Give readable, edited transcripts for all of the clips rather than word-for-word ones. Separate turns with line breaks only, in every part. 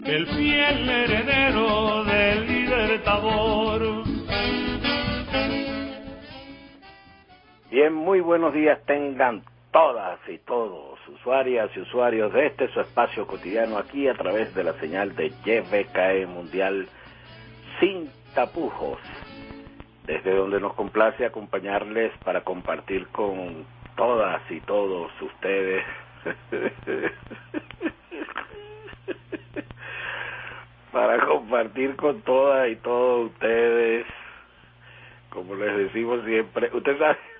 el fiel heredero del Libertador.
Bien, muy buenos días tengan todas y todos, usuarias y usuarios de este su espacio cotidiano aquí a través de la señal de YBKE Mundial sin tapujos, desde donde nos complace acompañarles para compartir con todas y todos ustedes para compartir con todas y todos ustedes, como les decimos siempre, usted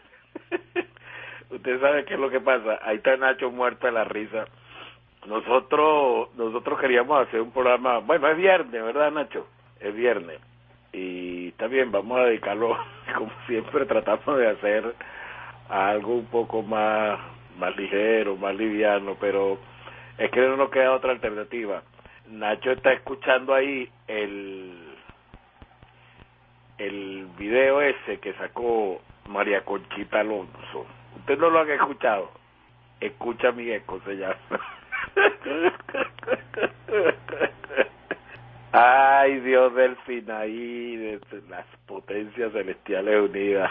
sabe qué es lo que pasa. Ahí está Nacho muerto de la risa. Nosotros queríamos hacer un programa, bueno, es viernes, ¿verdad, Nacho? Es viernes. Y está bien, vamos a dedicarlo, como siempre tratamos de hacer algo un poco más ligero, más liviano, pero es que no nos queda otra alternativa. Nacho está escuchando ahí el video ese que sacó María Conchita Alonso. Usted no lo han escuchado. Escucha mi eco, se llama. Ay, Dios del Sinaí, de las potencias celestiales unidas.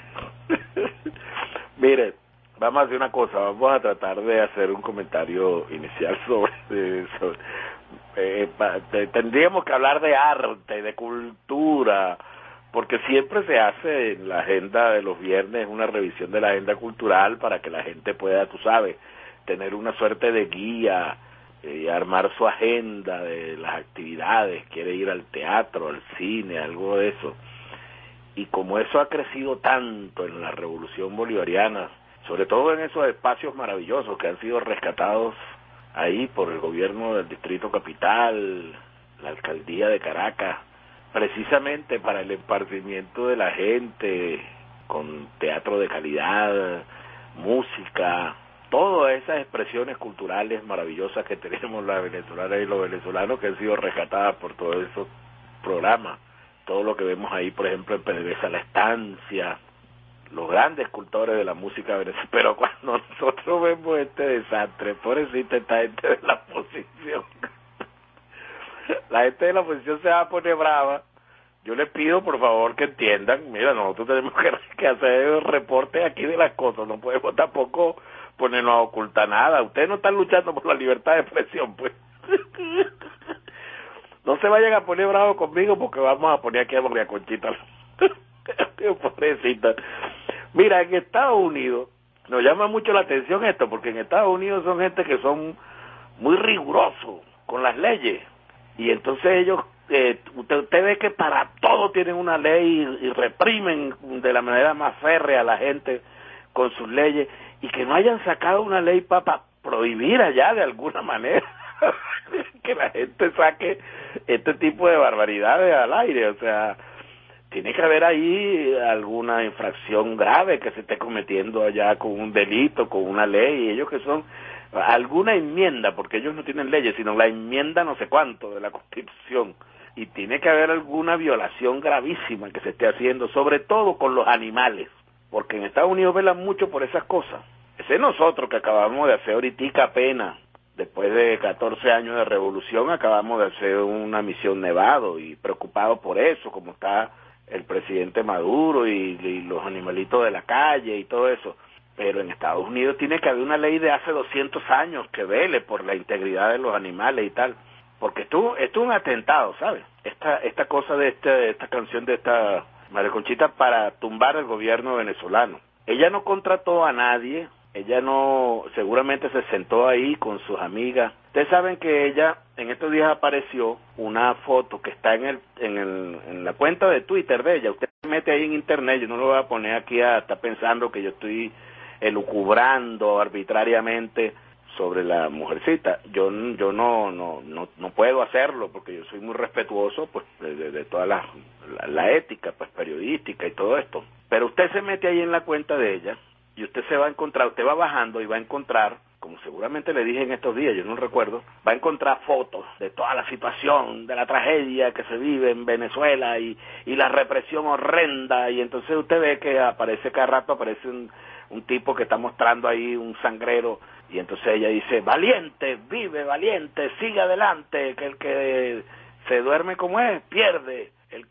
Mire, vamos a hacer una cosa, vamos a tratar de hacer un comentario inicial sobre eso. Tendríamos que hablar de arte, de cultura, porque siempre se hace en la agenda de los viernes una revisión de la agenda cultural para que la gente pueda, tú sabes, tener una suerte de guía, armar su agenda de las actividades, quiere ir al teatro, al cine, algo de eso. Y como eso ha crecido tanto en la revolución bolivariana, sobre todo en esos espacios maravillosos que han sido rescatados ahí por el gobierno del Distrito Capital, la alcaldía de Caracas, precisamente para el esparcimiento de la gente, con teatro de calidad, música, todas esas expresiones culturales maravillosas que tenemos las venezolanas y los venezolanos que han sido rescatadas por todos esos programas. Todo lo que vemos ahí, por ejemplo, en PDVSA La Estancia, los grandes cultores de la música venezolana. Pero cuando nosotros vemos este desastre, pobrecita esta gente de la oposición, la gente de la oposición se va a poner brava. Yo les pido, por favor, que entiendan, mira, nosotros tenemos que hacer reportes aquí de las cosas, no podemos tampoco ponernos a ocultar nada. Ustedes no están luchando por la libertad de expresión, pues. No se vayan a poner bravos conmigo porque vamos a poner aquí a María Conchita. Pobrecita. Mira, en Estados Unidos, nos llama mucho la atención esto, porque en Estados Unidos son gente que son muy rigurosos con las leyes. Y entonces ellos, usted ve que para todo tienen una ley y reprimen de la manera más férrea a la gente con sus leyes, y que no hayan sacado una ley para prohibir allá de alguna manera que la gente saque este tipo de barbaridades al aire. O sea, tiene que haber ahí alguna infracción grave que se esté cometiendo allá con un delito, con una ley, y ellos que son alguna enmienda, porque ellos no tienen leyes, sino la enmienda no sé cuánto de la Constitución, y tiene que haber alguna violación gravísima que se esté haciendo, sobre todo con los animales, porque en Estados Unidos velan mucho por esas cosas. Ese es nosotros que acabamos de hacer ahorita apenas, después de 14 años de revolución, acabamos de hacer una misión Nevado, y preocupados por eso, como está el presidente Maduro y los animalitos de la calle y todo eso. Pero en Estados Unidos tiene que haber una ley de hace 200 años que vele por la integridad de los animales y tal, porque esto es un atentado, ¿sabes? Esta cosa de esta canción de esta María Conchita para tumbar el gobierno venezolano. Ella no contrató a nadie, ella no, seguramente se sentó ahí con sus amigas. Ustedes saben que ella en estos días apareció una foto que está en la cuenta de Twitter de ella. Usted se mete ahí en internet, yo no lo voy a poner aquí a estar pensando que yo estoy elucubrando arbitrariamente sobre la mujercita. Yo no puedo hacerlo porque yo soy muy respetuoso pues de toda la ética pues periodística y todo esto. Pero usted se mete ahí en la cuenta de ella y usted se va a encontrar, usted va bajando y va a encontrar como seguramente le dije en estos días, yo no recuerdo, va a encontrar fotos de toda la situación, de la tragedia que se vive en Venezuela y la represión horrenda, y entonces usted ve que aparece cada rato, aparece un tipo que está mostrando ahí un sangrero, y entonces ella dice, valiente, vive valiente, sigue adelante, que el que se duerme como es, pierde, el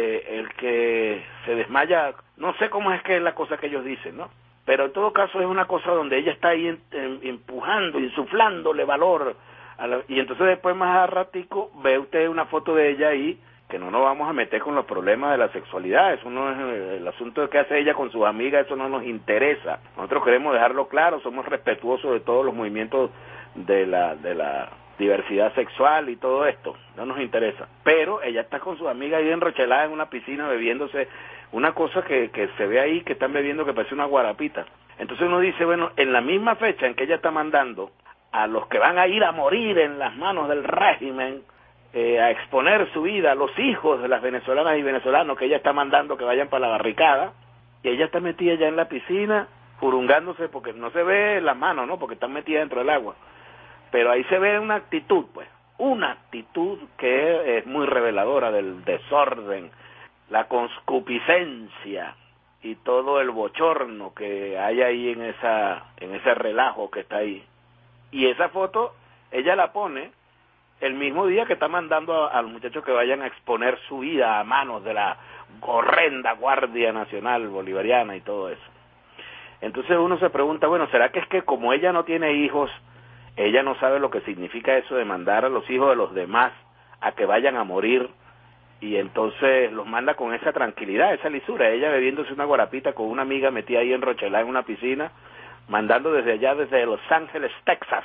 que se desmaya, no sé cómo es que es la cosa que ellos dicen, ¿no? Pero en todo caso es una cosa donde ella está ahí empujando, insuflándole valor, y entonces después más a ratico ve usted una foto de ella ahí, que no nos vamos a meter con los problemas de la sexualidad, eso no es el asunto de qué hace ella con sus amigas, eso no nos interesa, nosotros queremos dejarlo claro, somos respetuosos de todos los movimientos de la diversidad sexual y todo esto, no nos interesa, pero ella está con sus amigas ahí enrochelada en una piscina bebiéndose una cosa que se ve ahí que están bebiendo que parece una guarapita. Entonces uno dice, bueno, en la misma fecha en que ella está mandando a los que van a ir a morir en las manos del régimen, a exponer su vida, a los hijos de las venezolanas y venezolanos que ella está mandando que vayan para la barricada, y ella está metida ya en la piscina, jurungándose, porque no se ve las manos, ¿no? Porque están metidas dentro del agua. Pero ahí se ve una actitud, pues, una actitud que es muy reveladora del desorden, la concupiscencia y todo el bochorno que hay ahí en ese relajo que está ahí. Y esa foto ella la pone el mismo día que está mandando a los muchachos que vayan a exponer su vida a manos de la horrenda Guardia Nacional Bolivariana y todo eso. Entonces uno se pregunta, bueno, ¿será que es que como ella no tiene hijos, ella no sabe lo que significa eso de mandar a los hijos de los demás a que vayan a morir? Y entonces los manda con esa tranquilidad, esa lisura, ella bebiéndose una guarapita con una amiga metida ahí enrochelada en una piscina, mandando desde allá, desde Los Ángeles, Texas,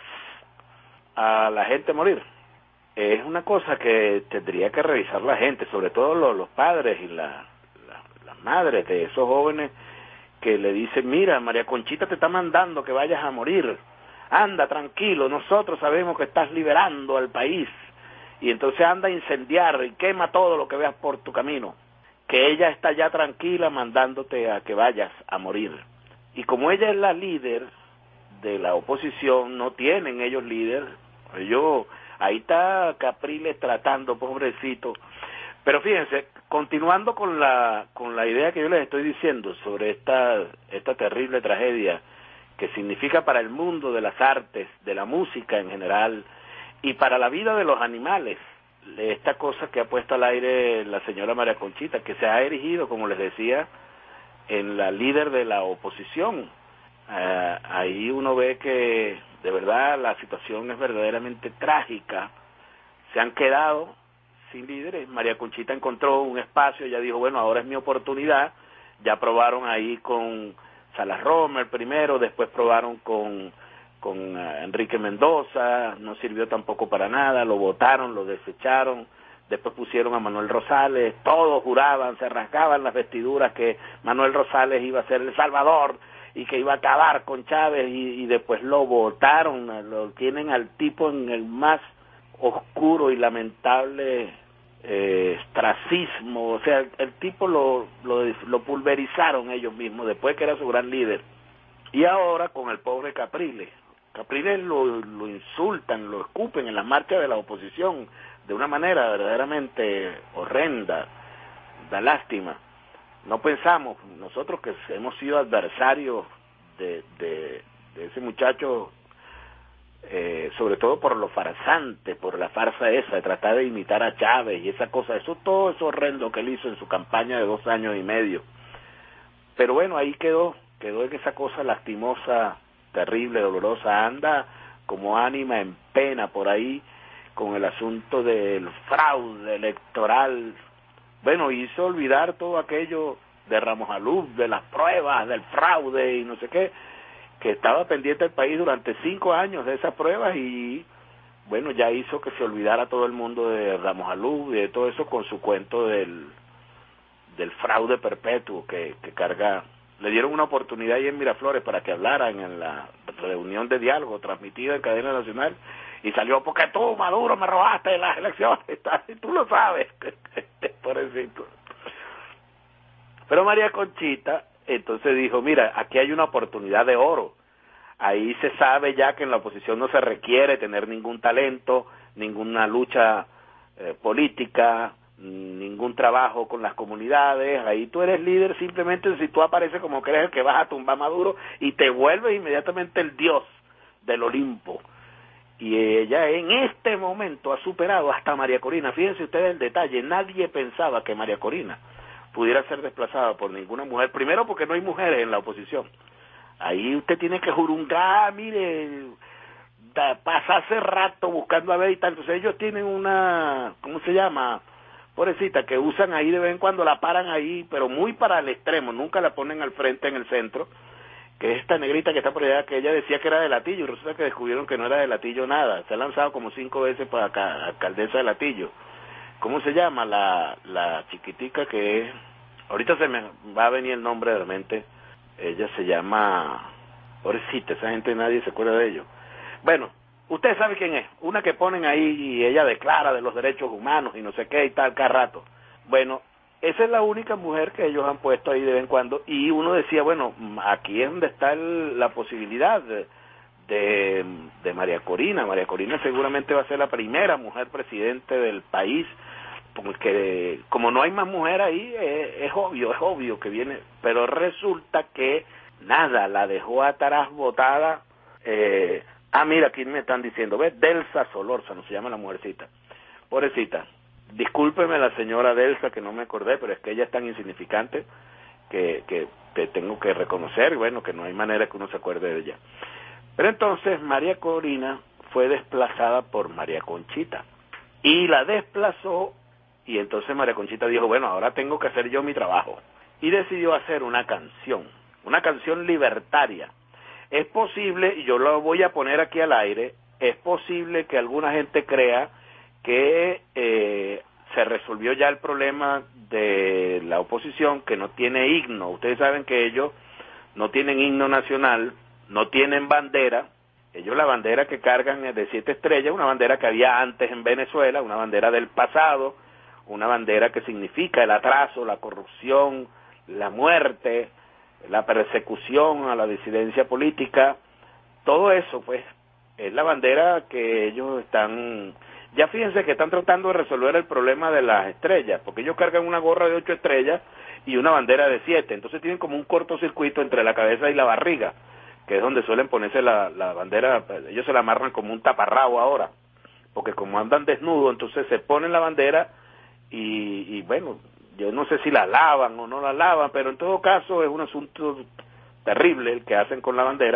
a la gente a morir. Es una cosa que tendría que revisar la gente, sobre todo los padres y las madres de esos jóvenes que le dicen, mira, María Conchita te está mandando que vayas a morir, anda tranquilo, nosotros sabemos que estás liberando al país, y entonces anda a incendiar y quema todo lo que veas por tu camino, que ella está ya tranquila mandándote a que vayas a morir. Y como ella es la líder de la oposición, no tienen ellos líder, ahí está Capriles tratando, pobrecito. Pero fíjense, continuando con la idea que yo les estoy diciendo sobre esta terrible tragedia que significa para el mundo de las artes, de la música en general, y para la vida de los animales, esta cosa que ha puesto al aire la señora María Conchita, que se ha erigido, como les decía, en la líder de la oposición. Ahí uno ve que de verdad la situación es verdaderamente trágica. Se han quedado sin líderes. María Conchita encontró un espacio, ella dijo, bueno, ahora es mi oportunidad. Ya probaron ahí con Salas Romer primero, después probaron con Enrique Mendoza, no sirvió tampoco para nada, lo votaron, lo desecharon, después pusieron a Manuel Rosales, todos juraban, se rasgaban las vestiduras que Manuel Rosales iba a ser el salvador y que iba a acabar con Chávez, y después lo votaron, lo tienen al tipo en el más oscuro y lamentable ostracismo, o sea, el tipo lo pulverizaron ellos mismos, después que era su gran líder. Y ahora con el pobre Capriles lo insultan, lo escupen en las marchas de la oposición de una manera verdaderamente horrenda, da lástima. No pensamos, nosotros que hemos sido adversarios de ese muchacho, sobre todo por lo farsante, por la farsa esa de tratar de imitar a Chávez y esa cosa, todo eso horrendo que él hizo en su campaña de 2 años y medio. Pero bueno, ahí quedó en esa cosa lastimosa, terrible, dolorosa, anda como ánima en pena por ahí con el asunto del fraude electoral. Bueno, hizo olvidar todo aquello de Ramos Aluf, de las pruebas, del fraude y no sé qué, que estaba pendiente el país durante 5 años de esas pruebas, y bueno, ya hizo que se olvidara todo el mundo de Ramos Aluf y de todo eso con su cuento del fraude perpetuo que carga. Le dieron una oportunidad ahí en Miraflores para que hablaran en la reunión de diálogo transmitida en cadena nacional, y salió, porque tú, Maduro, me robaste las elecciones, y tú lo sabes, pobrecito. Pero María Conchita entonces dijo, mira, aquí hay una oportunidad de oro, ahí se sabe ya que en la oposición no se requiere tener ningún talento, ninguna lucha política, ningún trabajo con las comunidades. Ahí tú eres líder simplemente si tú apareces como que eres el que vas a tumbar a Maduro y te vuelves inmediatamente el dios del Olimpo. Y ella en este momento ha superado hasta María Corina. Fíjense ustedes el detalle, nadie pensaba que María Corina pudiera ser desplazada por ninguna mujer, primero porque no hay mujeres en la oposición. Ahí usted tiene que jurungar, mire, pasarse rato buscando a ver y tal. Entonces ellos tienen una, ¿cómo se llama? Pobrecita, que usan ahí de vez en cuando, la paran ahí, pero muy para el extremo, nunca la ponen al frente en el centro, que es esta negrita que está por allá, que ella decía que era de Latillo, y resulta que descubrieron que no era de Latillo nada. Se ha lanzado como 5 veces para acá, alcaldesa de Latillo. ¿Cómo se llama? La chiquitica que es, ahorita se me va a venir el nombre de la mente, ella se llama, pobrecita, esa gente nadie se acuerda de ello. Bueno, usted sabe quién es, una que ponen ahí y ella declara de los derechos humanos y no sé qué y tal, cada rato. Bueno, esa es la única mujer que ellos han puesto ahí de vez en cuando, y uno decía, bueno, aquí es donde está la posibilidad de María Corina. María Corina seguramente va a ser la primera mujer presidente del país, porque como no hay más mujer ahí, es obvio que viene, pero resulta que nada, la dejó atrás botada. Mira, aquí me están diciendo, ¿ves? Delsa Solórzano se llama la mujercita, pobrecita. Discúlpeme la señora Delsa que no me acordé, pero es que ella es tan insignificante que tengo que reconocer, bueno, que no hay manera que uno se acuerde de ella. Pero entonces María Corina fue desplazada por María Conchita, y la desplazó, y entonces María Conchita dijo, bueno, ahora tengo que hacer yo mi trabajo, y decidió hacer una canción libertaria. Es posible, y yo lo voy a poner aquí al aire, es posible que alguna gente crea que se resolvió ya el problema de la oposición, que no tiene himno. Ustedes saben que ellos no tienen himno nacional, no tienen bandera. Ellos la bandera que cargan es de 7 estrellas, una bandera que había antes en Venezuela, una bandera del pasado, una bandera que significa el atraso, la corrupción, la muerte, la persecución a la disidencia política. Todo eso, pues, es la bandera que ellos están... Ya fíjense que están tratando de resolver el problema de las estrellas, porque ellos cargan una gorra de 8 estrellas y una bandera de 7, entonces tienen como un cortocircuito entre la cabeza y la barriga, que es donde suelen ponerse la bandera. Ellos se la amarran como un taparrabo ahora, porque como andan desnudos, entonces se ponen la bandera y bueno, yo no sé si la lavan o no la lavan, pero en todo caso es un asunto terrible el que hacen con la bandera.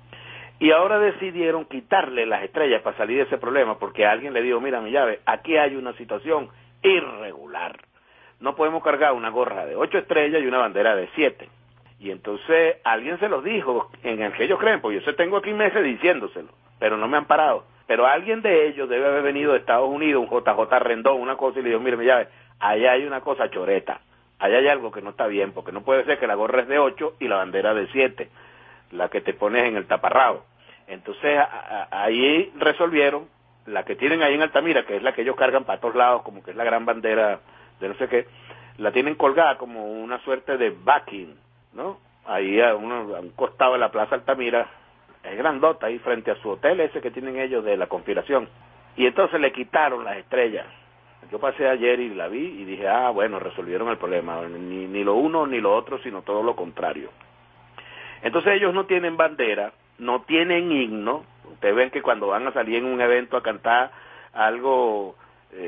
Y ahora decidieron quitarle las estrellas para salir de ese problema, porque alguien le dijo, mira mi llave, aquí hay una situación irregular. No podemos cargar una gorra de 8 estrellas y una bandera de 7. Y entonces alguien se los dijo, en el que ellos creen, porque yo tengo aquí meses diciéndoselo, pero no me han parado. Pero alguien de ellos debe haber venido de Estados Unidos, un JJ Rendón, una cosa, y le dijo, mire mi llave, allá hay una cosa choreta, allá hay algo que no está bien, porque no puede ser que la gorra es de 8 y la bandera de 7. La que te pones en el taparrabo. Entonces ahí resolvieron, la que tienen ahí en Altamira, que es la que ellos cargan para todos lados, como que es la gran bandera de no sé qué, la tienen colgada como una suerte de backing, ¿no? Ahí a un costado de la Plaza Altamira, es grandota, ahí frente a su hotel ese que tienen ellos de la Conspiración. Y entonces le quitaron las estrellas. Yo pasé ayer y la vi y dije, bueno, resolvieron el problema, ni lo uno ni lo otro, sino todo lo contrario. Entonces ellos no tienen bandera, no tienen himno. Ustedes ven que cuando van a salir en un evento a cantar algo,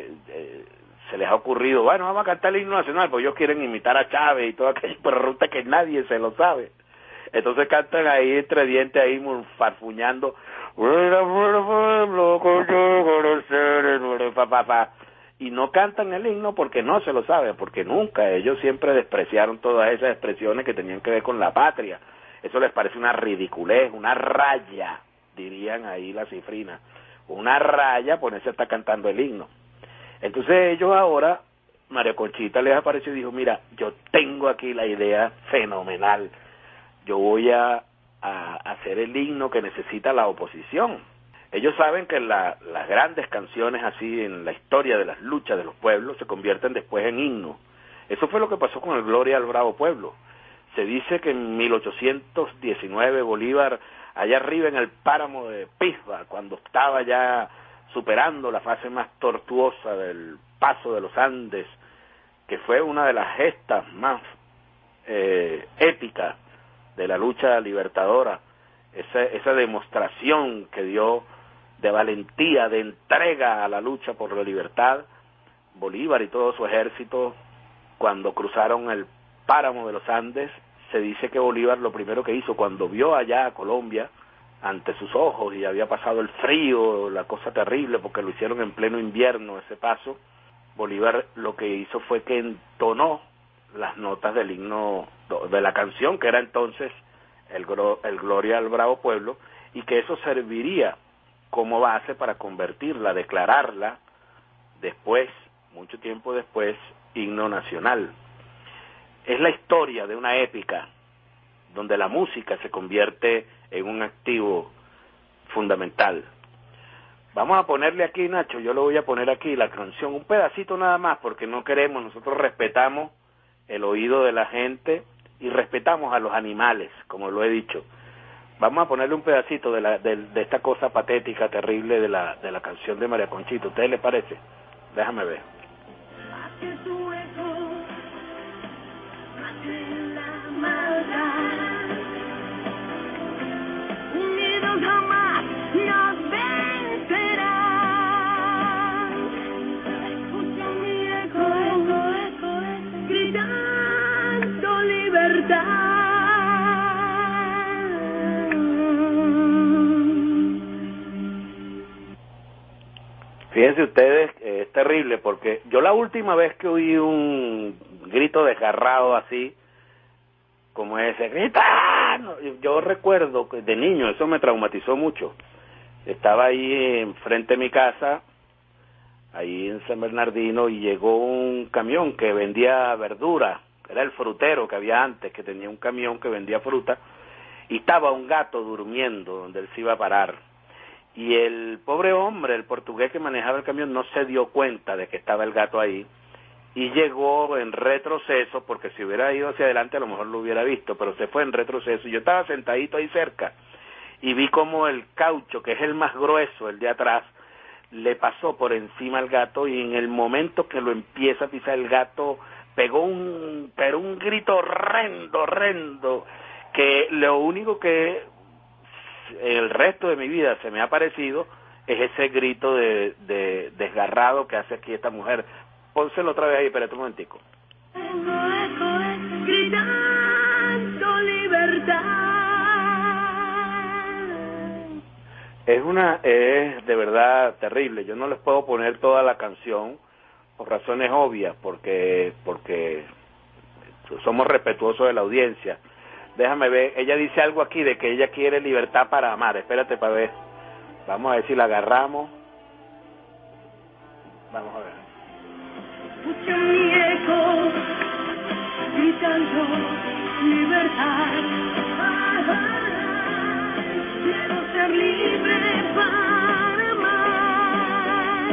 se les ha ocurrido, bueno, vamos a cantar el himno nacional, porque ellos quieren imitar a Chávez y todo aquello, pero resulta que nadie se lo sabe. Entonces cantan ahí entre dientes, ahí farfuñando, y no cantan el himno porque no se lo saben, porque nunca, ellos siempre despreciaron todas esas expresiones que tenían que ver con la patria. Eso les parece una ridiculez, una raya, dirían ahí las cifrinas, una raya ponerse a estar cantando el himno. Entonces ellos ahora, María Conchita les apareció y dijo, mira, yo tengo aquí la idea fenomenal, yo voy a hacer el himno que necesita la oposición. Ellos saben que las grandes canciones así en la historia de las luchas de los pueblos se convierten después en himno. Eso fue lo que pasó con el Gloria al Bravo Pueblo. Se dice que en 1819 Bolívar, allá arriba en el páramo de Pisba, cuando estaba ya superando la fase más tortuosa del paso de los Andes, que fue una de las gestas más épicas de la lucha libertadora, esa demostración que dio de valentía, de entrega a la lucha por la libertad, Bolívar y todo su ejército, cuando cruzaron el páramo de los Andes, se dice que Bolívar lo primero que hizo, cuando vio allá a Colombia, ante sus ojos, y había pasado el frío, la cosa terrible, porque lo hicieron en pleno invierno ese paso, Bolívar lo que hizo fue que entonó las notas del himno, de la canción, que era entonces el Gloria al Bravo Pueblo, y que eso serviría como base para convertirla, declararla después, mucho tiempo después, himno nacional. Es la historia de una épica donde la música se convierte en un activo fundamental. Vamos a ponerle aquí, Nacho, yo le voy a poner aquí la canción, un pedacito nada más, porque no queremos, nosotros respetamos el oído de la gente y respetamos a los animales, como lo he dicho. Vamos a ponerle un pedacito de esta cosa patética, terrible de la canción de María Conchita. ¿A ustedes les parece? Déjame ver.
Unidos jamás nos vencerán. Escucha mi eco, gritando libertad.
Fíjense ustedes, es terrible, porque yo la última vez que oí un grito desgarrado así, como ese, ¡gritando! Yo recuerdo que de niño, eso me traumatizó mucho. Estaba ahí enfrente de mi casa, ahí en San Bernardino, y llegó un camión que vendía verdura, era el frutero que había antes, que tenía un camión que vendía fruta, y estaba un gato durmiendo donde él se iba a parar. Y el pobre hombre, el portugués que manejaba el camión, no se dio cuenta de que estaba el gato ahí, y llegó en retroceso, porque si hubiera ido hacia adelante a lo mejor lo hubiera visto, pero se fue en retroceso. Yo estaba sentadito ahí cerca, y vi como el caucho, que es el más grueso, el de atrás, le pasó por encima al gato, y en el momento que lo empieza a pisar el gato, pegó un grito horrendo, que lo único que el resto de mi vida se me ha parecido es ese grito de desgarrado que hace aquí esta mujer. Pónselo otra vez ahí, espérate un momentico.
Gritando libertad.
Es de verdad terrible. Yo no les puedo poner toda la canción por razones obvias, porque somos respetuosos de la audiencia. Déjame ver, ella dice algo aquí de que ella quiere libertad para amar. Espérate para ver. Vamos a ver si la agarramos. Vamos a ver.
Escucha mi eco, gritando libertad. Quiero ser libre para amar.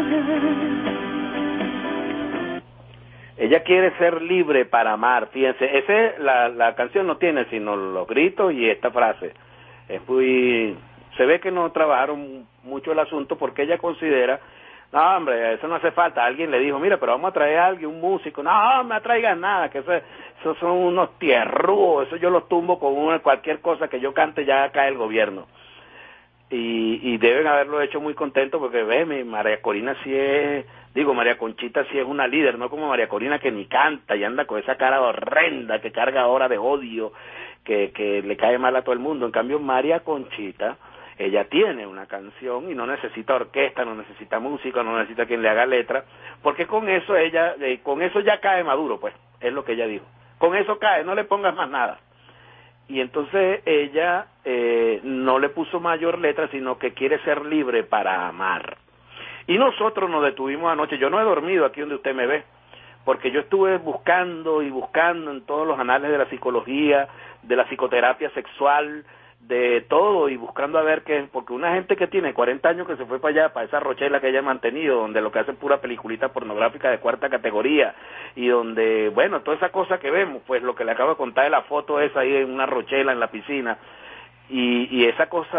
Ella quiere ser libre para amar. Fíjense, la canción no tiene sino los gritos y esta frase. Es muy, se ve que no trabajaron mucho el asunto, porque ella considera, no hombre, eso no hace falta. Alguien le dijo, mira, pero vamos a traer a alguien, un músico. No me traigan nada, que eso son unos tierrúos, eso yo los tumbo con cualquier cosa que yo cante, ya cae el gobierno. Y deben haberlo hecho muy contento, porque María Corina sí es, María Conchita sí es una líder, no como María Corina, que ni canta y anda con esa cara horrenda que carga ahora de odio, que le cae mal a todo el mundo. En cambio, María Conchita, ella tiene una canción y no necesita orquesta, no necesita música, no necesita quien le haga letra, porque con eso con eso ya cae Maduro, pues, es lo que ella dijo. Con eso cae, no le pongas más nada. Y entonces ella no le puso mayor letra, sino que quiere ser libre para amar. Y nosotros nos detuvimos anoche. Yo no he dormido aquí donde usted me ve, porque yo estuve buscando y buscando en todos los anales de la psicología, de la psicoterapia sexual, de todo y buscando a ver qué, porque una gente que tiene 40 años que se fue para allá, para esa Rochela que ella ha mantenido, donde lo que hace es pura peliculita pornográfica de cuarta categoría, y donde, bueno, toda esa cosa que vemos, pues lo que le acabo de contar de la foto esa ahí en una Rochela en la piscina, y esa cosa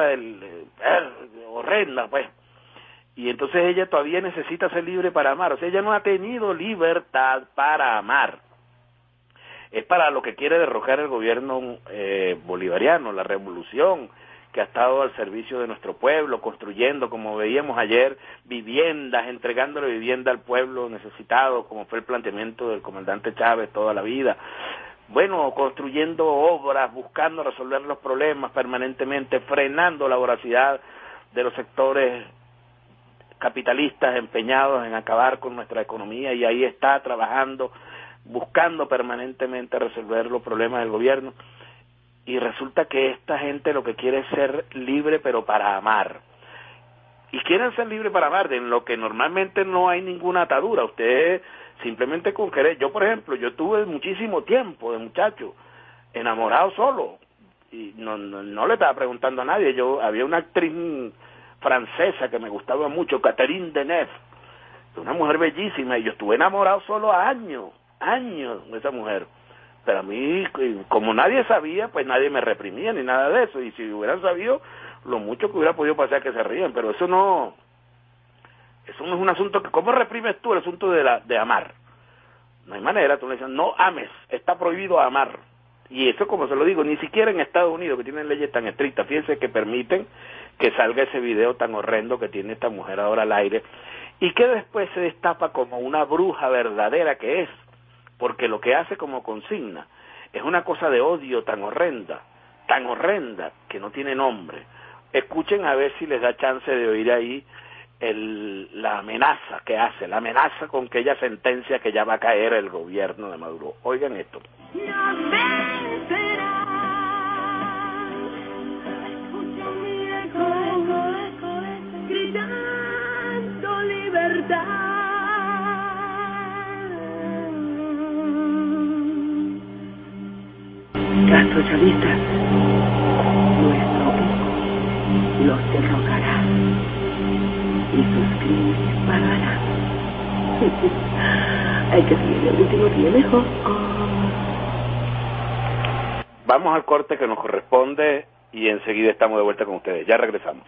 horrenda, pues. Y entonces ella todavía necesita ser libre para amar, o sea, ella no ha tenido libertad para amar. Es para lo que quiere derrocar el gobierno bolivariano, la revolución que ha estado al servicio de nuestro pueblo, construyendo, como veíamos ayer, viviendas, entregándole vivienda al pueblo necesitado, como fue el planteamiento del comandante Chávez toda la vida. Bueno, construyendo obras, buscando resolver los problemas permanentemente, frenando la voracidad de los sectores capitalistas empeñados en acabar con nuestra economía, y ahí está trabajando, buscando permanentemente resolver los problemas del gobierno, y resulta que esta gente lo que quiere es ser libre pero para amar, y quieren ser libres para amar, en lo que normalmente no hay ninguna atadura, ustedes simplemente con querer. Yo, por ejemplo, yo tuve muchísimo tiempo de muchacho enamorado solo, y no le estaba preguntando a nadie. Yo había una actriz francesa que me gustaba mucho, Catherine Deneuve, una mujer bellísima, y yo estuve enamorado solo años de esa mujer, pero a mí, como nadie sabía, pues nadie me reprimía ni nada de eso, y si hubieran sabido, lo mucho que hubiera podido pasar que se ríen, pero eso no es un asunto que, ¿cómo reprimes tú el asunto de amar? No hay manera, tú le dices, no ames, está prohibido amar. Y eso, como se lo digo, ni siquiera en Estados Unidos, que tienen leyes tan estrictas, fíjense que permiten que salga ese video tan horrendo que tiene esta mujer ahora al aire, y que después se destapa como una bruja verdadera que es, porque lo que hace como consigna es una cosa de odio tan horrenda, que no tiene nombre. Escuchen a ver si les da chance de oír ahí la amenaza que hace, la amenaza con que ella sentencia que ya va a caer el gobierno de Maduro. Oigan esto.
Nos vencerán. Escucho mi eco, gritando libertad. Las socialistas, nuestro eco los derrocará y sus crímenes pagará. Hay que seguir el último día mejor.
Vamos al corte que nos corresponde y enseguida estamos de vuelta con ustedes. Ya regresamos.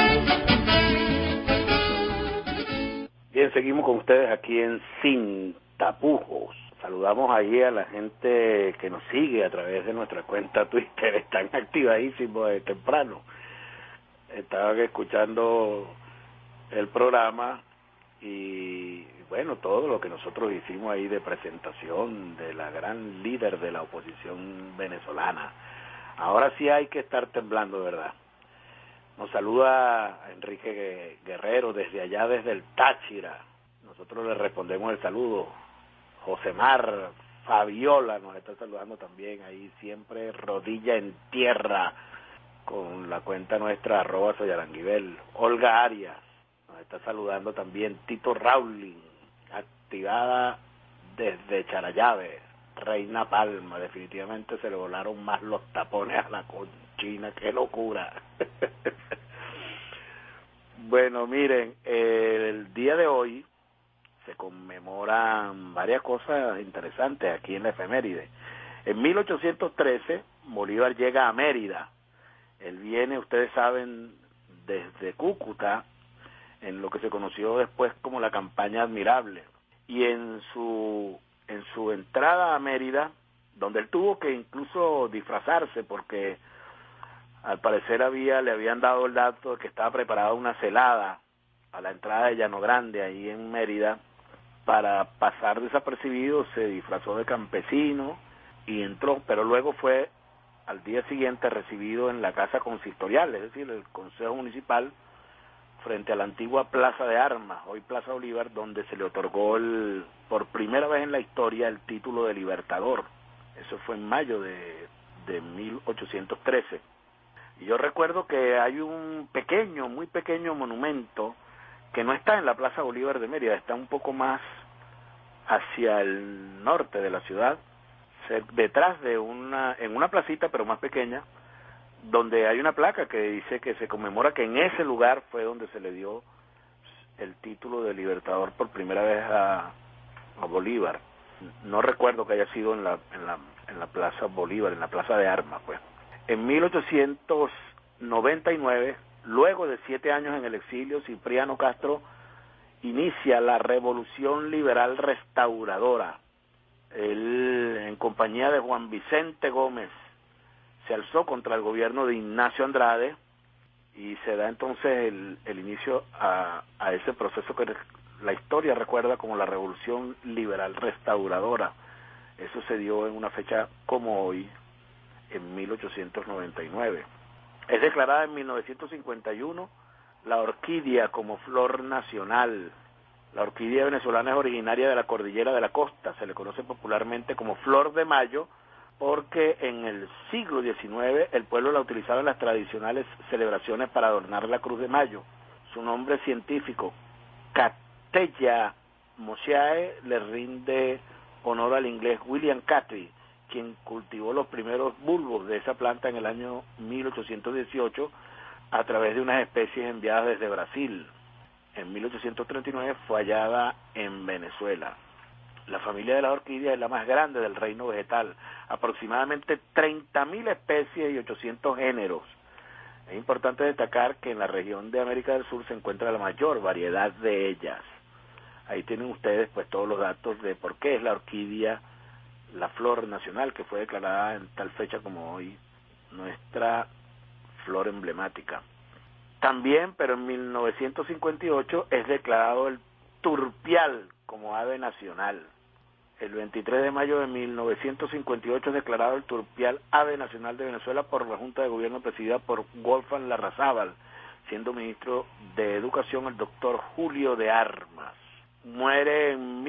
Bien, seguimos con ustedes aquí en Sin Tapujos. Saludamos ahí a la gente que nos sigue a través de nuestra cuenta Twitter. Están activadísimos de temprano. Estaban escuchando el programa y bueno, todo lo que nosotros hicimos ahí de presentación de la gran líder de la oposición venezolana. Ahora sí hay que estar temblando, ¿verdad? Nos saluda Enrique Guerrero desde allá, desde el Táchira. Nosotros le respondemos el saludo. Josemar Fabiola nos está saludando también ahí, siempre rodilla en tierra, con la cuenta nuestra @soyaranguibel. Olga Arias nos está saludando también. Tito Rowling, activada desde Charallave. Reina Palma, definitivamente se le volaron más los tapones a la Conchina, qué locura. Bueno, miren, el día de hoy se conmemoran varias cosas interesantes aquí en la efeméride. En 1813, Bolívar llega a Mérida. Él viene, ustedes saben, desde Cúcuta, en lo que se conoció después como la Campaña Admirable. Y en su entrada a Mérida, donde él tuvo que incluso disfrazarse porque al parecer le habían dado el dato de que estaba preparada una celada a la entrada de Llano Grande, ahí en Mérida. Para pasar desapercibido se disfrazó de campesino y entró, pero luego fue al día siguiente recibido en la casa consistorial, es decir, el Consejo Municipal, frente a la antigua Plaza de Armas, hoy Plaza Bolívar, donde se le otorgó por primera vez en la historia el título de Libertador. Eso fue en mayo de 1813. Y yo recuerdo que hay un pequeño, muy pequeño monumento que no está en la Plaza Bolívar de Mérida, está un poco más hacia el norte de la ciudad, detrás de en una placita pero más pequeña, donde hay una placa que dice que se conmemora que en ese lugar fue donde se le dio el título de libertador por primera vez a Bolívar. No recuerdo que haya sido en la Plaza Bolívar, en la Plaza de Armas, pues. En 1899, luego de 7 años en el exilio, Cipriano Castro inicia la Revolución Liberal Restauradora. Él, en compañía de Juan Vicente Gómez, se alzó contra el gobierno de Ignacio Andrade y se da entonces el inicio a ese proceso que la historia recuerda como la Revolución Liberal Restauradora. Eso se dio en una fecha como hoy, en 1899. Es declarada en 1951 la orquídea como flor nacional. La orquídea venezolana es originaria de la cordillera de la costa, se le conoce popularmente como flor de mayo, porque en el siglo XIX el pueblo la utilizaba en las tradicionales celebraciones para adornar la Cruz de Mayo. Su nombre científico, Cattleya moshae, le rinde honor al inglés William Cattell, quien cultivó los primeros bulbos de esa planta en el año 1818 a través de unas especies enviadas desde Brasil. En 1839 fue hallada en Venezuela. La familia de la orquídea es la más grande del reino vegetal, aproximadamente 30.000 especies y 800 géneros. Es importante destacar que en la región de América del Sur se encuentra la mayor variedad de ellas. Ahí tienen ustedes pues todos los datos de por qué es la orquídea la flor nacional, que fue declarada en tal fecha como hoy nuestra flor emblemática. También, pero en 1958, es declarado el turpial como ave nacional. El 23 de mayo de 1958 es declarado el turpial ave nacional de Venezuela por la Junta de Gobierno presidida por Wolfgang Larrazábal, siendo ministro de Educación el doctor Julio de Armas. Muere en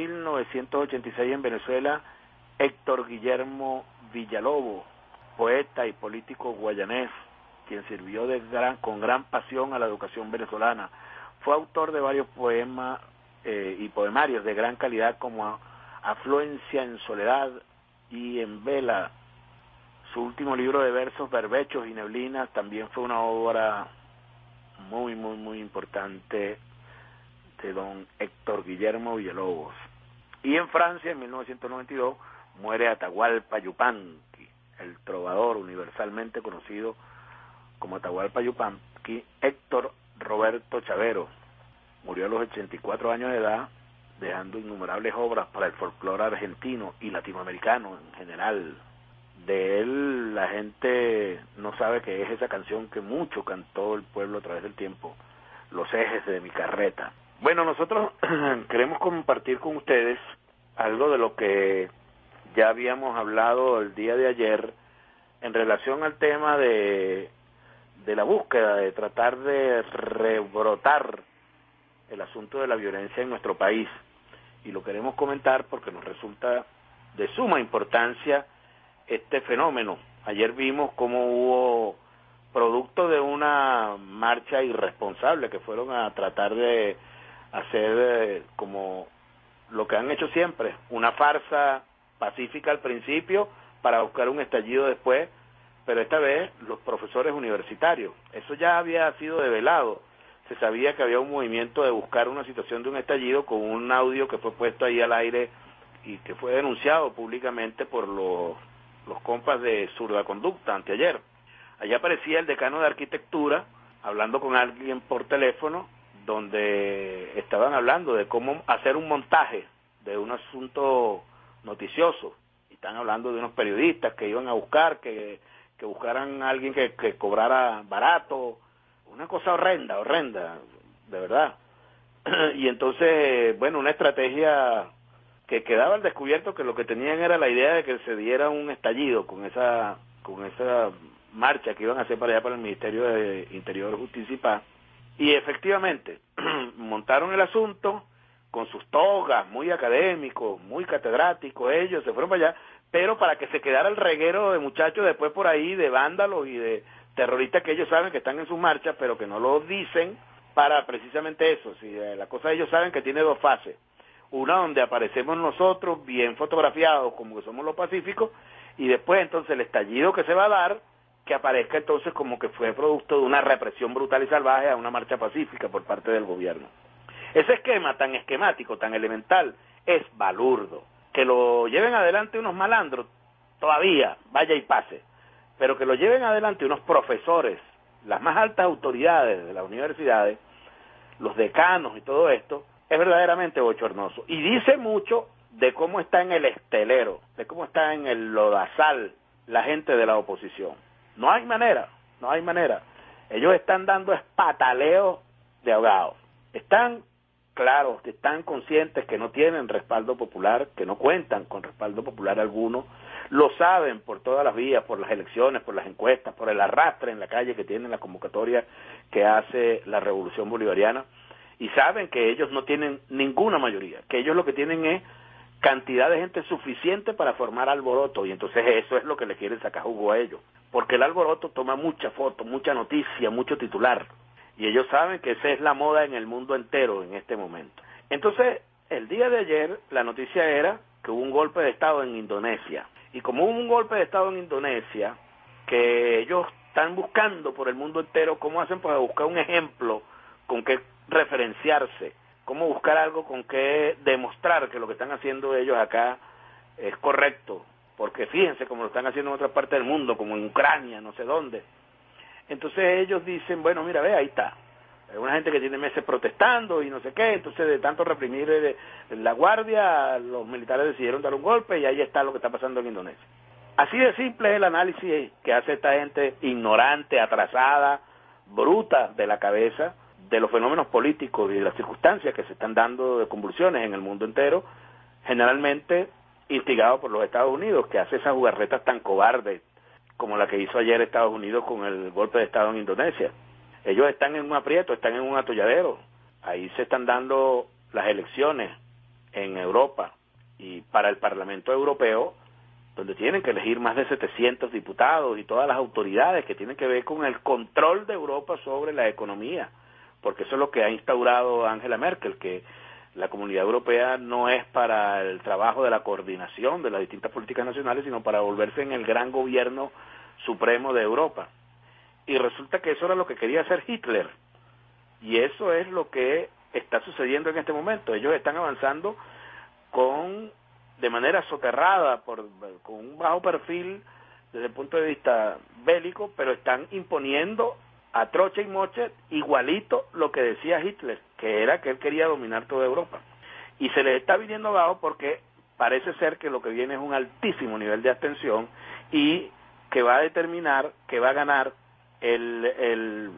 1986 en Venezuela Héctor Guillermo Villalobos, poeta y político guayanés, quien sirvió con gran pasión a la educación venezolana. Fue autor de varios poemas y poemarios de gran calidad como Afluencia en Soledad y En Vela. Su último libro de versos, Berbechos y Neblinas, también fue una obra muy, muy, muy importante de don Héctor Guillermo Villalobos. Y en Francia, en 1992, muere Atahualpa Yupanqui, el trovador universalmente conocido como Atahualpa Yupanqui, Héctor Roberto Chavero. Murió a los 84 años de edad, dejando innumerables obras para el folclore argentino y latinoamericano en general. De él la gente no sabe que es esa canción que mucho cantó el pueblo a través del tiempo, Los ejes de mi carreta. Bueno, nosotros queremos compartir con ustedes algo de lo que ya habíamos hablado el día de ayer en relación al tema de la búsqueda de tratar de rebrotar el asunto de la violencia en nuestro país, y lo queremos comentar porque nos resulta de suma importancia este fenómeno. Ayer vimos cómo hubo, producto de una marcha irresponsable, que fueron a tratar de hacer como lo que han hecho siempre, una farsa pacífica al principio para buscar un estallido después, pero esta vez los profesores universitarios. Eso ya había sido develado. Se sabía que había un movimiento de buscar una situación de un estallido con un audio que fue puesto ahí al aire y que fue denunciado públicamente por los compas de Zurda Conducta anteayer. Allá aparecía el decano de arquitectura hablando con alguien por teléfono, donde estaban hablando de cómo hacer un montaje de un asunto noticioso. Y están hablando de unos periodistas que iban a buscar, que buscaran a alguien que cobrara barato. Una cosa horrenda, de verdad. Y entonces, bueno, una estrategia que quedaba al descubierto, que lo que tenían era la idea de que se diera un estallido con esa marcha que iban a hacer para allá, para el Ministerio de Interior, Justicia y Paz. Y efectivamente, montaron el asunto con sus togas, muy académicos, muy catedráticos, ellos se fueron para allá, pero para que se quedara el reguero de muchachos después por ahí, de vándalos y de terroristas que ellos saben que están en sus marchas, pero que no lo dicen para precisamente eso. Si la cosa ellos saben que tiene dos fases. Una donde aparecemos nosotros bien fotografiados como que somos los pacíficos, y después entonces el estallido que se va a dar, que aparezca entonces como que fue producto de una represión brutal y salvaje a una marcha pacífica por parte del gobierno. Ese esquema tan esquemático, tan elemental, es balurdo. Que lo lleven adelante unos malandros, todavía, vaya y pase, pero que lo lleven adelante unos profesores, las más altas autoridades de las universidades, los decanos y todo esto, es verdaderamente bochornoso. Y dice mucho de cómo está en el estelero, de cómo está en el lodazal la gente de la oposición. No hay manera. Ellos están dando pataleos de ahogados. Están claros, están conscientes que no tienen respaldo popular, que no cuentan con respaldo popular alguno. Lo saben por todas las vías, por las elecciones, por las encuestas, por el arrastre en la calle que tienen la convocatoria que hace la Revolución Bolivariana. Y saben que ellos no tienen ninguna mayoría, que ellos lo que tienen es cantidad de gente suficiente para formar alboroto, y entonces eso es lo que le quieren sacar jugo a ellos, porque el alboroto toma mucha foto, mucha noticia, mucho titular, y ellos saben que esa es la moda en el mundo entero en este momento. Entonces, el día de ayer la noticia era que hubo un golpe de Estado en Indonesia, y como hubo un golpe de Estado en Indonesia, que ellos están buscando por el mundo entero, ¿cómo hacen para buscar un ejemplo con que referenciarse? ¿Cómo buscar algo con que demostrar que lo que están haciendo ellos acá es correcto? Porque fíjense cómo lo están haciendo en otra parte del mundo, como en Ucrania, no sé dónde. Entonces ellos dicen, bueno, mira, ve, ahí está. Hay una gente que tiene meses protestando y no sé qué, entonces de tanto reprimir la guardia, los militares decidieron dar un golpe y ahí está lo que está pasando en Indonesia. Así de simple es el análisis que hace esta gente ignorante, atrasada, bruta de la cabeza, de los fenómenos políticos y de las circunstancias que se están dando de convulsiones en el mundo entero, generalmente instigado por los Estados Unidos, que hace esas jugarretas tan cobardes como la que hizo ayer Estados Unidos con el golpe de Estado en Indonesia. Ellos están en un aprieto, están en un atolladero. Ahí se están dando las elecciones en Europa y para el Parlamento Europeo, donde tienen que elegir más de 700 diputados y todas las autoridades que tienen que ver con el control de Europa sobre la economía, porque eso es lo que ha instaurado Angela Merkel, que la Comunidad Europea no es para el trabajo de la coordinación de las distintas políticas nacionales, sino para volverse en el gran gobierno supremo de Europa. Y resulta que eso era lo que quería hacer Hitler, y eso es lo que está sucediendo en este momento. Ellos están avanzando de manera soterrada, con un bajo perfil desde el punto de vista bélico, pero están imponiendo a troche y moche igualito lo que decía Hitler, que era que él quería dominar toda Europa. Y se les está viniendo abajo porque parece ser que lo que viene es un altísimo nivel de abstención y que va a determinar que va a ganar el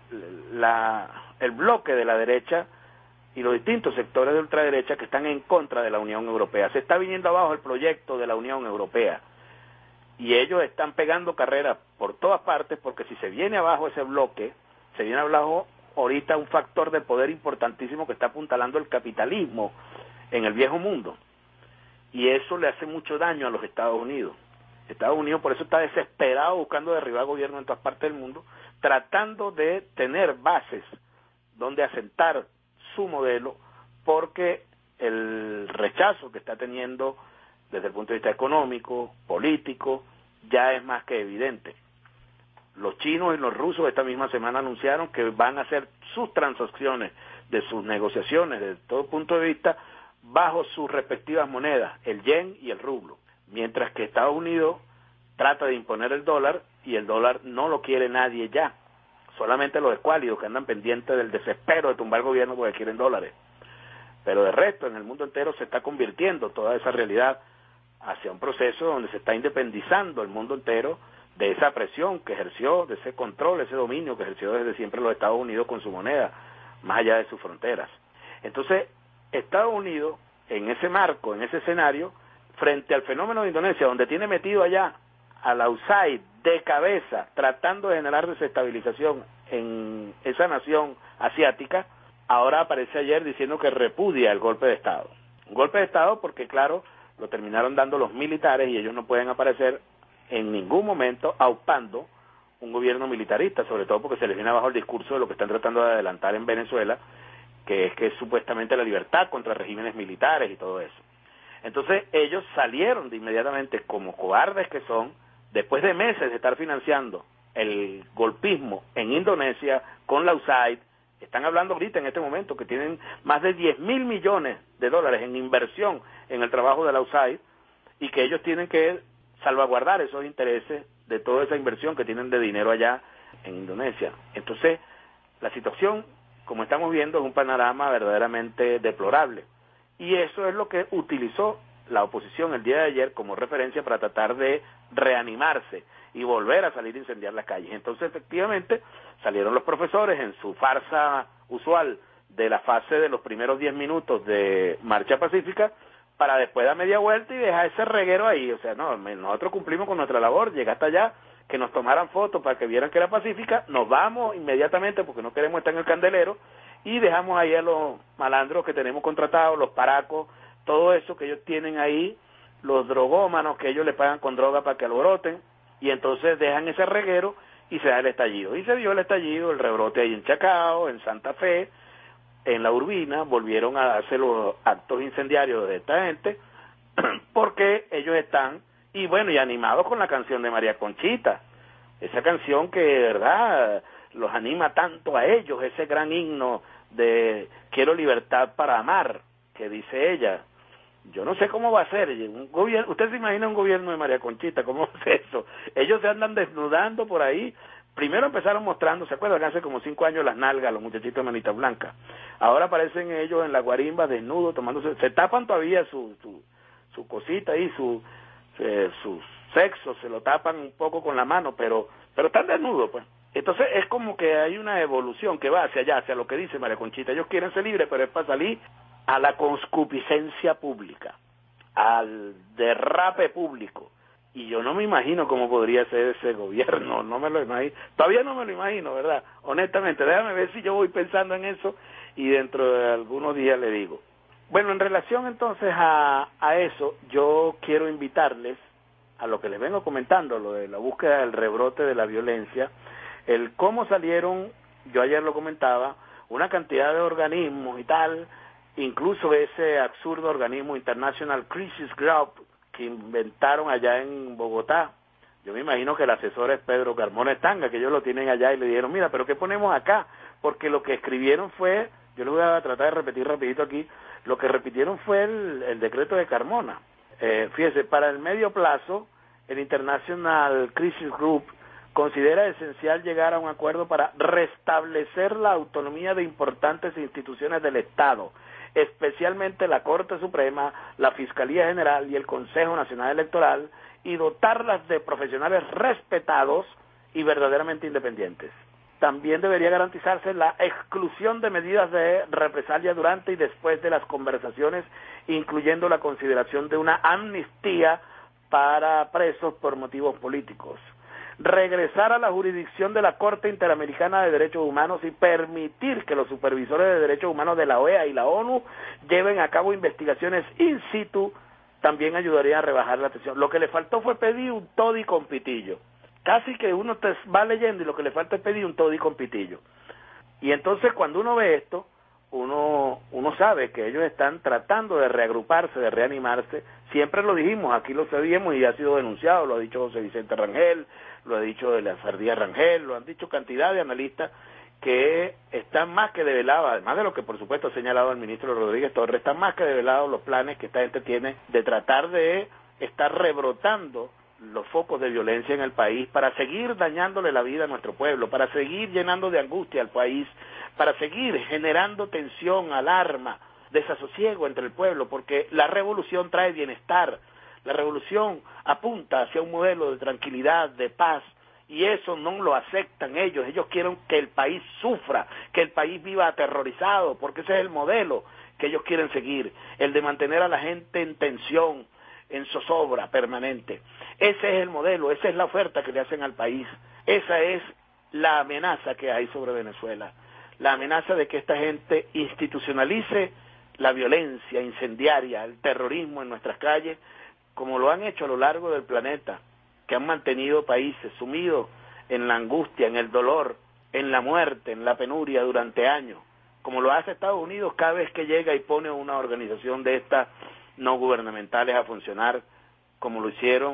bloque de la derecha y los distintos sectores de ultraderecha que están en contra de la Unión Europea. Se está viniendo abajo el proyecto de la Unión Europea. Y ellos están pegando carreras por todas partes, porque si se viene abajo ese bloque, se viene abajo ahorita un factor de poder importantísimo que está apuntalando el capitalismo en el viejo mundo. Y eso le hace mucho daño a los Estados Unidos. Estados Unidos por eso está desesperado buscando derribar gobiernos en todas partes del mundo, tratando de tener bases donde asentar su modelo, porque el rechazo que está teniendo desde el punto de vista económico, político, ya es más que evidente. Los chinos y los rusos esta misma semana anunciaron que van a hacer sus transacciones de sus negociaciones desde todo punto de vista bajo sus respectivas monedas, el yen y el rublo, mientras que Estados Unidos trata de imponer el dólar y el dólar no lo quiere nadie ya, solamente los escuálidos que andan pendientes del desespero de tumbar el gobierno porque quieren dólares. Pero de resto, en el mundo entero se está convirtiendo toda esa realidad hacia un proceso donde se está independizando el mundo entero de esa presión que ejerció, de ese control, ese dominio que ejerció desde siempre los Estados Unidos con su moneda, más allá de sus fronteras. Entonces, Estados Unidos, en ese marco, en ese escenario, frente al fenómeno de Indonesia, donde tiene metido allá a la USAID de cabeza, tratando de generar desestabilización en esa nación asiática, ahora aparece ayer diciendo que repudia el golpe de Estado. Un golpe de Estado porque, claro, lo terminaron dando los militares y ellos no pueden aparecer en ningún momento aupando un gobierno militarista, sobre todo porque se les viene abajo el discurso de lo que están tratando de adelantar en Venezuela, que es supuestamente la libertad contra regímenes militares y todo eso. Entonces ellos salieron de inmediatamente, como cobardes que son, después de meses de estar financiando el golpismo en Indonesia con la USAID. Están hablando ahorita en este momento que tienen más de 10.000 millones de dólares en inversión en el trabajo de la USAID y que ellos tienen que salvaguardar esos intereses de toda esa inversión que tienen de dinero allá en Indonesia. Entonces, la situación, como estamos viendo, es un panorama verdaderamente deplorable. Y eso es lo que utilizó la oposición el día de ayer como referencia para tratar de reanimarse y volver a salir a incendiar las calles. Entonces, efectivamente, salieron los profesores en su farsa usual de la fase de los primeros 10 minutos de marcha pacífica para después dar media vuelta y dejar ese reguero ahí. O sea, no, nosotros cumplimos con nuestra labor, llegar hasta allá, que nos tomaran fotos para que vieran que era pacífica, nos vamos inmediatamente porque no queremos estar en el candelero y dejamos ahí a los malandros que tenemos contratados, los paracos, todo eso que ellos tienen ahí, los drogómanos que ellos le pagan con droga para que alboroten, y entonces dejan ese reguero y se da el estallido. Y se dio el estallido, el rebrote ahí en Chacao, en Santa Fe, en La Urbina, volvieron a darse los actos incendiarios de esta gente, porque ellos están, y bueno, y animados con la canción de María Conchita, esa canción que de verdad los anima tanto a ellos, ese gran himno de quiero libertad para amar, que dice ella. Yo no sé cómo va a ser un gobierno. Usted se imagina un gobierno de María Conchita, ¿cómo es eso? Ellos se andan desnudando por ahí. Primero empezaron mostrando, ¿se acuerdan? Hace como 5 años las nalgas, los muchachitos de manitas blancas. Ahora aparecen ellos en la guarimba desnudos, tomándose, se tapan todavía su cosita ahí, su sexo, se lo tapan un poco con la mano, pero están desnudos, pues. Entonces es como que hay una evolución que va hacia allá, hacia lo que dice María Conchita. Ellos quieren ser libres, pero es para salir a la concupiscencia pública, al derrape público. Y yo no me imagino cómo podría ser ese gobierno, no me lo imagino, todavía no me lo imagino, ¿verdad? Honestamente, déjame ver si yo voy pensando en eso y dentro de algunos días le digo. Bueno, en relación entonces a eso, yo quiero invitarles a lo que les vengo comentando, lo de la búsqueda del rebrote de la violencia, el cómo salieron, yo ayer lo comentaba, una cantidad de organismos y tal, incluso ese absurdo organismo International Crisis Group que inventaron allá en Bogotá. Yo me imagino que el asesor es Pedro Carmona Estanga, que ellos lo tienen allá y le dijeron, mira, pero ¿qué ponemos acá? Porque lo que escribieron fue, yo lo voy a tratar de repetir rapidito aquí, lo que repitieron fue el decreto de Carmona. Fíjese, para el medio plazo, el International Crisis Group considera esencial llegar a un acuerdo para restablecer la autonomía de importantes instituciones del Estado, especialmente la Corte Suprema, la Fiscalía General y el Consejo Nacional Electoral, y dotarlas de profesionales respetados y verdaderamente independientes. También debería garantizarse la exclusión de medidas de represalia durante y después de las conversaciones, incluyendo la consideración de una amnistía para presos por motivos políticos. Regresar a la jurisdicción de la Corte Interamericana de Derechos Humanos y permitir que los supervisores de derechos humanos de la OEA y la ONU lleven a cabo investigaciones in situ también ayudaría a rebajar la tensión. Lo que le faltó fue pedir un toddy con pitillo. Casi que uno te va leyendo y lo que le falta es pedir un toddy con pitillo. Y entonces cuando uno ve esto, uno sabe que ellos están tratando de reagruparse, de reanimarse. Siempre lo dijimos, aquí lo sabíamos y ha sido denunciado, lo ha dicho José Vicente Rangel, lo ha dicho Eleazar Díaz Rangel, lo han dicho cantidad de analistas que están más que develados, además de lo que por supuesto ha señalado el ministro Rodríguez Torres, están más que develados los planes que esta gente tiene de tratar de estar rebrotando los focos de violencia en el país para seguir dañándole la vida a nuestro pueblo, para seguir llenando de angustia al país, para seguir generando tensión, alarma, desasosiego entre el pueblo, porque la revolución trae bienestar, la revolución apunta hacia un modelo de tranquilidad, de paz, y eso no lo aceptan ellos quieren que el país sufra, que el país viva aterrorizado, porque ese es el modelo que ellos quieren seguir, el de mantener a la gente en tensión, en zozobra permanente. Ese es el modelo, esa es la oferta que le hacen al país, esa es la amenaza que hay sobre Venezuela, la amenaza de que esta gente institucionalice la violencia incendiaria, el terrorismo en nuestras calles, como lo han hecho a lo largo del planeta, que han mantenido países sumidos en la angustia, en el dolor, en la muerte, en la penuria durante años, como lo hace Estados Unidos cada vez que llega y pone una organización de estas no gubernamentales a funcionar, como lo hicieron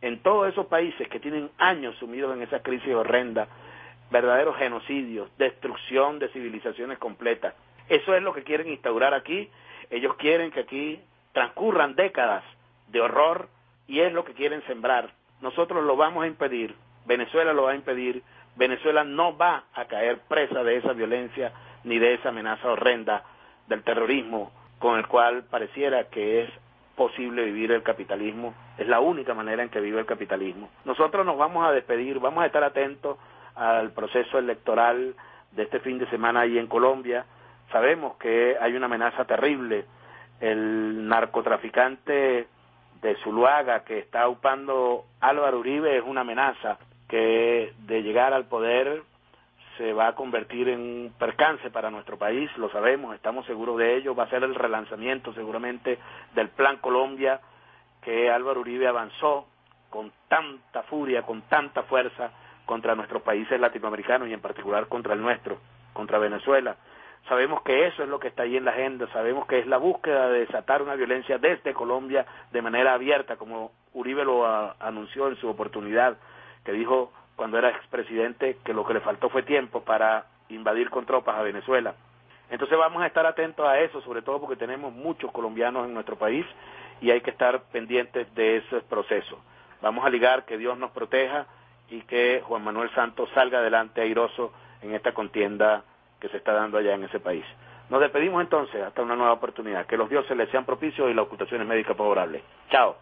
en todos esos países que tienen años sumidos en esa crisis horrenda, verdaderos genocidios, destrucción de civilizaciones completas. Eso es lo que quieren instaurar aquí. Ellos quieren que aquí transcurran décadas de horror y es lo que quieren sembrar. Nosotros lo vamos a impedir, Venezuela lo va a impedir, Venezuela no va a caer presa de esa violencia ni de esa amenaza horrenda del terrorismo con el cual pareciera que es posible vivir el capitalismo, es la única manera en que vive el capitalismo. Nosotros nos vamos a despedir, vamos a estar atentos al proceso electoral de este fin de semana ahí en Colombia. Sabemos que hay una amenaza terrible, el narcotraficante de Zuluaga que está upando Álvaro Uribe es una amenaza que de llegar al poder se va a convertir en un percance para nuestro país, lo sabemos, estamos seguros de ello, va a ser el relanzamiento seguramente del Plan Colombia que Álvaro Uribe avanzó con tanta furia, con tanta fuerza contra nuestros países latinoamericanos y en particular contra el nuestro, contra Venezuela. Sabemos que eso es lo que está ahí en la agenda, sabemos que es la búsqueda de desatar una violencia desde Colombia de manera abierta, como Uribe lo anunció en su oportunidad, que dijo cuando era expresidente que lo que le faltó fue tiempo para invadir con tropas a Venezuela. Entonces vamos a estar atentos a eso, sobre todo porque tenemos muchos colombianos en nuestro país y hay que estar pendientes de ese proceso. Vamos a ligar que Dios nos proteja y que Juan Manuel Santos salga adelante airoso en esta contienda que se está dando allá en ese país. Nos despedimos entonces hasta una nueva oportunidad. Que los dioses les sean propicios y las ocultaciones médicas favorables. Chao.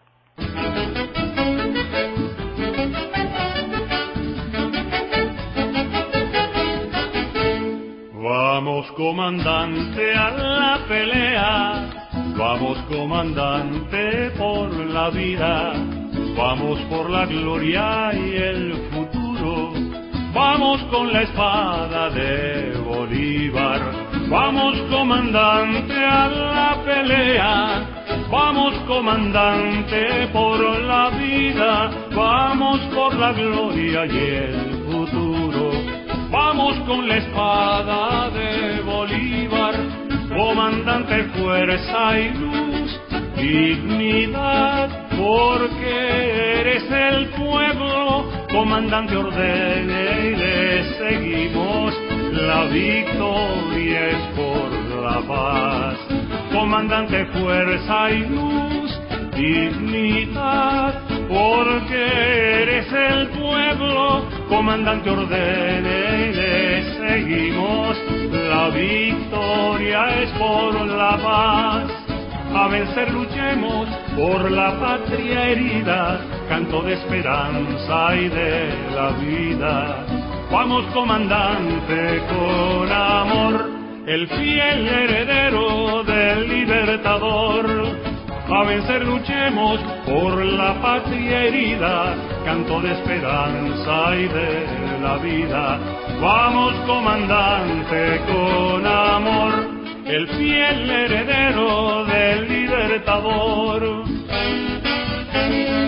Vamos, comandante, a la pelea. Vamos, comandante, por la vida. Vamos por la gloria y el futuro. Vamos con la espada de Bolívar. Vamos, comandante, a la pelea. Vamos, comandante, por la vida. Vamos por la gloria y el futuro. Vamos con la espada de Bolívar. Comandante, fuerza y luz, dignidad, porque eres el pueblo. Comandante, ordene y le seguimos, la victoria es por la paz. Comandante, fuerza y luz, dignidad, porque eres el pueblo. Comandante, ordene y le seguimos, la victoria es por la paz. A vencer luchemos por la patria herida, canto de esperanza y de la vida. Vamos, comandante, con amor, el fiel heredero del libertador. A vencer luchemos por la patria herida, canto de esperanza y de la vida. Vamos, comandante, con amor, el fiel heredero del libertador.